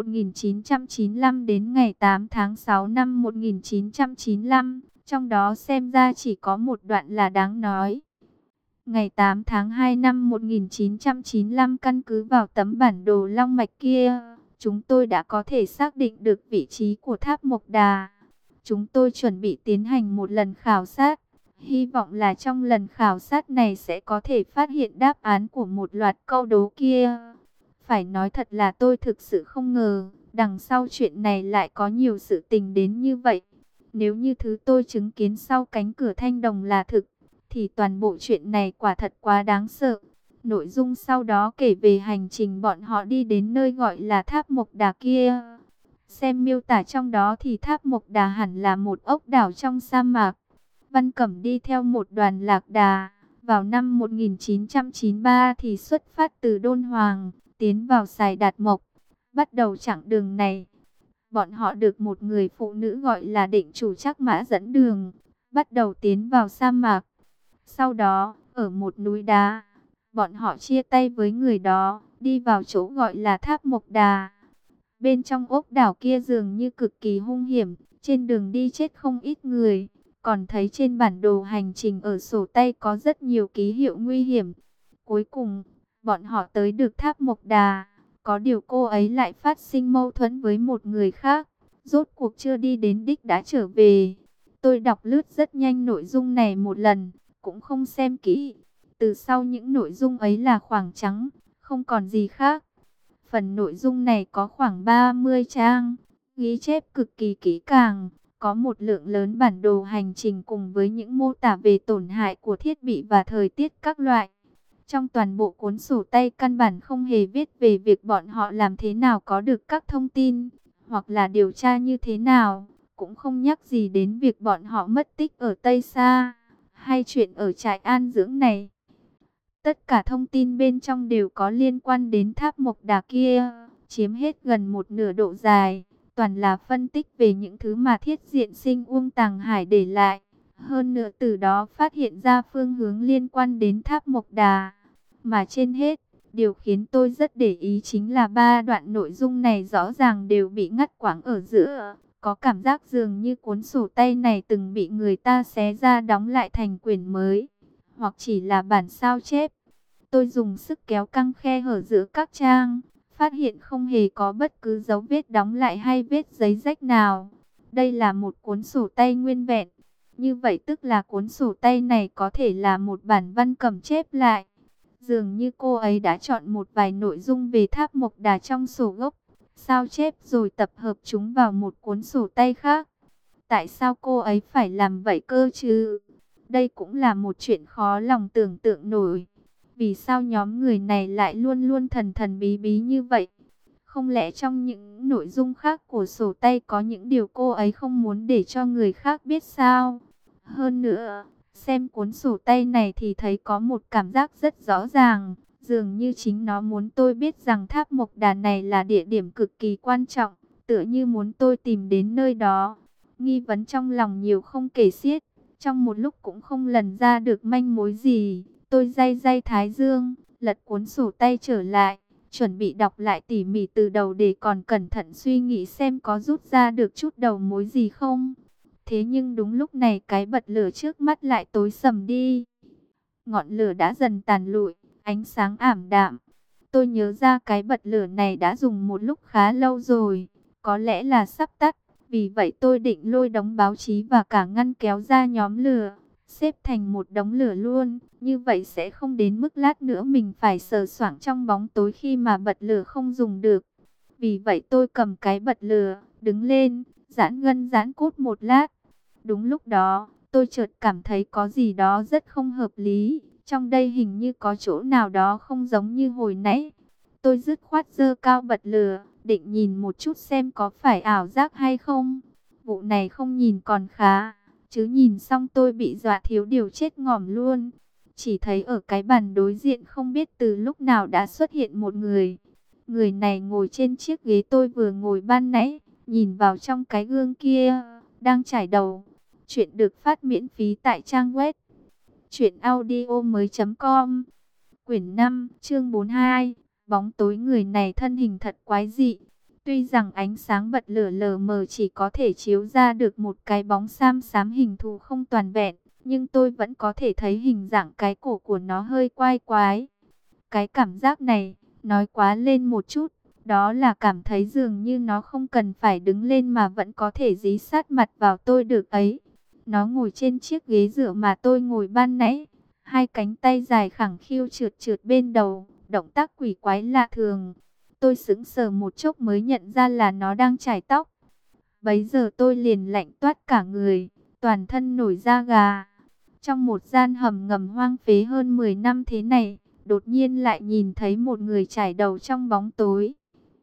1995 đến ngày 8 tháng 6 năm 1995. Trong đó xem ra chỉ có một đoạn là đáng nói. Ngày 8 tháng 2 năm 1995 căn cứ vào tấm bản đồ long mạch kia, chúng tôi đã có thể xác định được vị trí của tháp Mộc Đà. Chúng tôi chuẩn bị tiến hành một lần khảo sát. Hy vọng là trong lần khảo sát này sẽ có thể phát hiện đáp án của một loạt câu đố kia. Phải nói thật là tôi thực sự không ngờ, đằng sau chuyện này lại có nhiều sự tình đến như vậy. Nếu như thứ tôi chứng kiến sau cánh cửa thanh đồng là thực, thì toàn bộ chuyện này quả thật quá đáng sợ. Nội dung sau đó kể về hành trình bọn họ đi đến nơi gọi là tháp Mộc Đà kia. Xem miêu tả trong đó thì tháp Mộc Đà hẳn là một ốc đảo trong sa mạc. Văn Cẩm đi theo một đoàn lạc đà. Vào năm 1993 thì xuất phát từ Đôn Hoàng, tiến vào Sài Đạt Mộc. Bắt đầu chặng đường này, bọn họ được một người phụ nữ gọi là định chủ Trác Mã dẫn đường, bắt đầu tiến vào sa mạc. Sau đó, ở một núi đá, bọn họ chia tay với người đó, đi vào chỗ gọi là tháp Mộc Đà. Bên trong ốc đảo kia dường như cực kỳ hung hiểm, trên đường đi chết không ít người. Còn thấy trên bản đồ hành trình ở sổ tay có rất nhiều ký hiệu nguy hiểm. Cuối cùng, bọn họ tới được tháp Mộc Đà. Có điều cô ấy lại phát sinh mâu thuẫn với một người khác. Rốt cuộc chưa đi đến đích đã trở về. Tôi đọc lướt rất nhanh nội dung này một lần, cũng không xem kỹ. Từ sau những nội dung ấy là khoảng trắng, không còn gì khác. Phần nội dung này có khoảng 30 trang, ghi chép cực kỳ kỹ càng. Có một lượng lớn bản đồ hành trình cùng với những mô tả về tổn hại của thiết bị và thời tiết các loại. Trong toàn bộ cuốn sổ tay căn bản không hề viết về việc bọn họ làm thế nào có được các thông tin, hoặc là điều tra như thế nào. Cũng không nhắc gì đến việc bọn họ mất tích ở Tây Sa, hay chuyện ở trại an dưỡng này. Tất cả thông tin bên trong đều có liên quan đến tháp Mộc Đà kia, chiếm hết gần một nửa độ dài. Toàn là phân tích về những thứ mà Thiết Diện Sinh Uông Tàng Hải để lại. Hơn nữa từ đó phát hiện ra phương hướng liên quan đến tháp Mộc Đà. Mà trên hết, điều khiến tôi rất để ý chính là 3 đoạn nội dung này rõ ràng đều bị ngắt quãng ở giữa. Có cảm giác dường như cuốn sổ tay này từng bị người ta xé ra đóng lại thành quyển mới, hoặc chỉ là bản sao chép. Tôi dùng sức kéo căng khe hở giữa các trang, phát hiện không hề có bất cứ dấu vết đóng lại hay vết giấy rách nào. Đây là một cuốn sổ tay nguyên vẹn. Như vậy tức là cuốn sổ tay này có thể là một bản văn cầm chép lại. Dường như cô ấy đã chọn một vài nội dung về Tháp Mộc Đà trong sổ gốc, sao chép rồi tập hợp chúng vào một cuốn sổ tay khác. Tại sao cô ấy phải làm vậy cơ chứ? Đây cũng là một chuyện khó lòng tưởng tượng nổi. Vì sao nhóm người này lại luôn luôn thần thần bí bí như vậy? Không lẽ trong những nội dung khác của sổ tay có những điều cô ấy không muốn để cho người khác biết sao? Hơn nữa, xem cuốn sổ tay này thì thấy có một cảm giác rất rõ ràng. Dường như chính nó muốn tôi biết rằng Tháp Mộc Đà này là địa điểm cực kỳ quan trọng. Tựa như muốn tôi tìm đến nơi đó. Nghi vấn trong lòng nhiều không kể xiết. Trong một lúc cũng không lần ra được manh mối gì. Tôi day day thái dương, lật cuốn sổ tay trở lại. Chuẩn bị đọc lại tỉ mỉ từ đầu để còn cẩn thận suy nghĩ xem có rút ra được chút đầu mối gì không. Thế nhưng đúng lúc này cái bật lửa trước mắt lại tối sầm đi. Ngọn lửa đã dần tàn lụi, ánh sáng ảm đạm. Tôi nhớ ra cái bật lửa này đã dùng một lúc khá lâu rồi, có lẽ là sắp tắt. Vì vậy tôi định lôi đống báo chí và cả ngăn kéo ra nhóm lửa, xếp thành một đống lửa luôn. Như vậy sẽ không đến mức lát nữa mình phải sờ soạng trong bóng tối khi mà bật lửa không dùng được. Vì vậy tôi cầm cái bật lửa, đứng lên, giãn gân giãn cốt một lát. Đúng lúc đó, tôi chợt cảm thấy có gì đó rất không hợp lý. Trong đây hình như có chỗ nào đó không giống như hồi nãy. Tôi dứt khoát giơ cao bật lửa, định nhìn một chút xem có phải ảo giác hay không. Vụ này không nhìn còn khá, chứ nhìn xong tôi bị dọa thiếu điều chết ngỏm luôn. Chỉ thấy ở cái bàn đối diện không biết từ lúc nào đã xuất hiện một người. Người này ngồi trên chiếc ghế tôi vừa ngồi ban nãy, nhìn vào trong cái gương kia, đang chải đầu. Chuyện được phát miễn phí tại trang web truyệnaudiomoi.com. Quyển 5, chương 42. Bóng tối người này thân hình thật quái dị. Tuy rằng ánh sáng bật lửa lờ mờ chỉ có thể chiếu ra được một cái bóng xám xám hình thù không toàn vẹn, nhưng tôi vẫn có thể thấy hình dạng cái cổ của nó hơi quái quái. Cái cảm giác này, nói quá lên một chút, đó là cảm thấy dường như nó không cần phải đứng lên mà vẫn có thể dí sát mặt vào tôi được ấy. Nó ngồi trên chiếc ghế dựa mà tôi ngồi ban nãy, hai cánh tay dài khẳng khiu trượt trượt bên đầu, động tác quỷ quái lạ thường. Tôi sững sờ một chốc mới nhận ra là nó đang chải tóc. Bấy giờ tôi liền lạnh toát cả người, toàn thân nổi da gà. Trong một gian hầm ngầm hoang phế hơn 10 năm thế này, đột nhiên lại nhìn thấy một người chải đầu trong bóng tối.